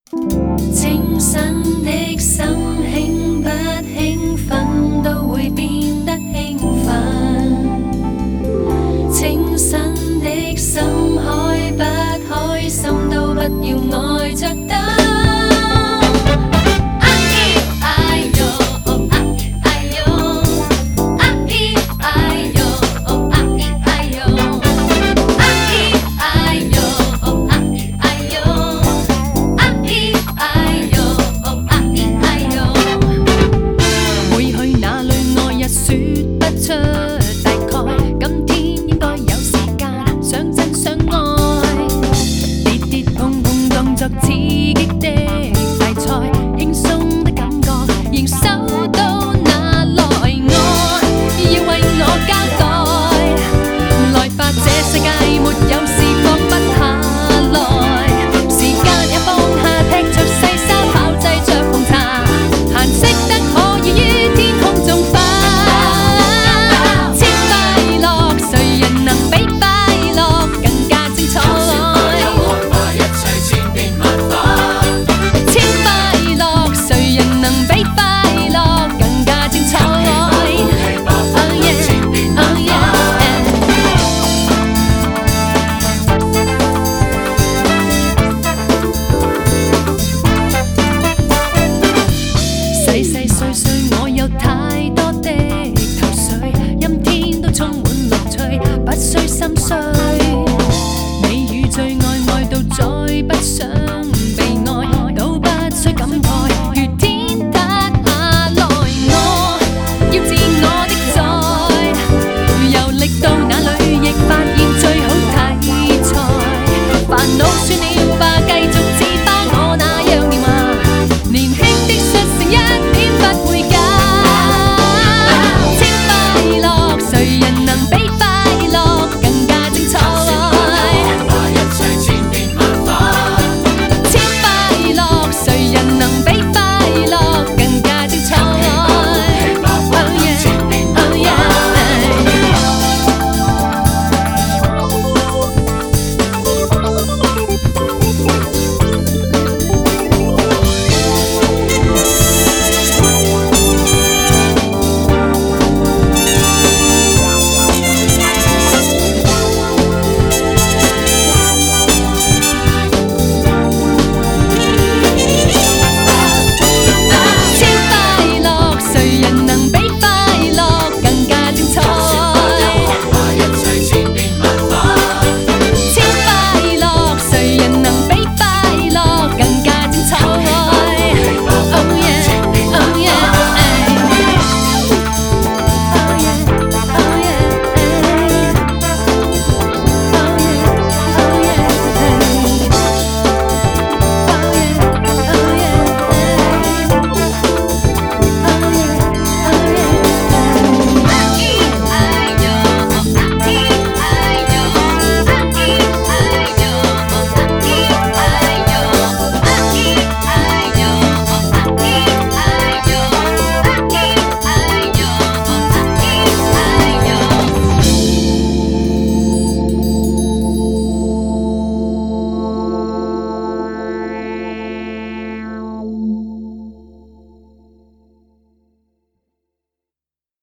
清新的心興不興奮都會變得興奮，清新的心開不開心都不要愛着等。刺激的大賽，輕鬆的感覺，仍收到哪來？我要為我交代，來吧，這世界沒有事放不下來，時間也放下，踢着細沙跑，製着紅茶，顏色得可以於天空中發。千快樂，誰人能比快樂更加精彩？細細碎碎，我有太多的頭緒，陰天都充滿樂趣，不需心碎。你與最愛愛到再不想。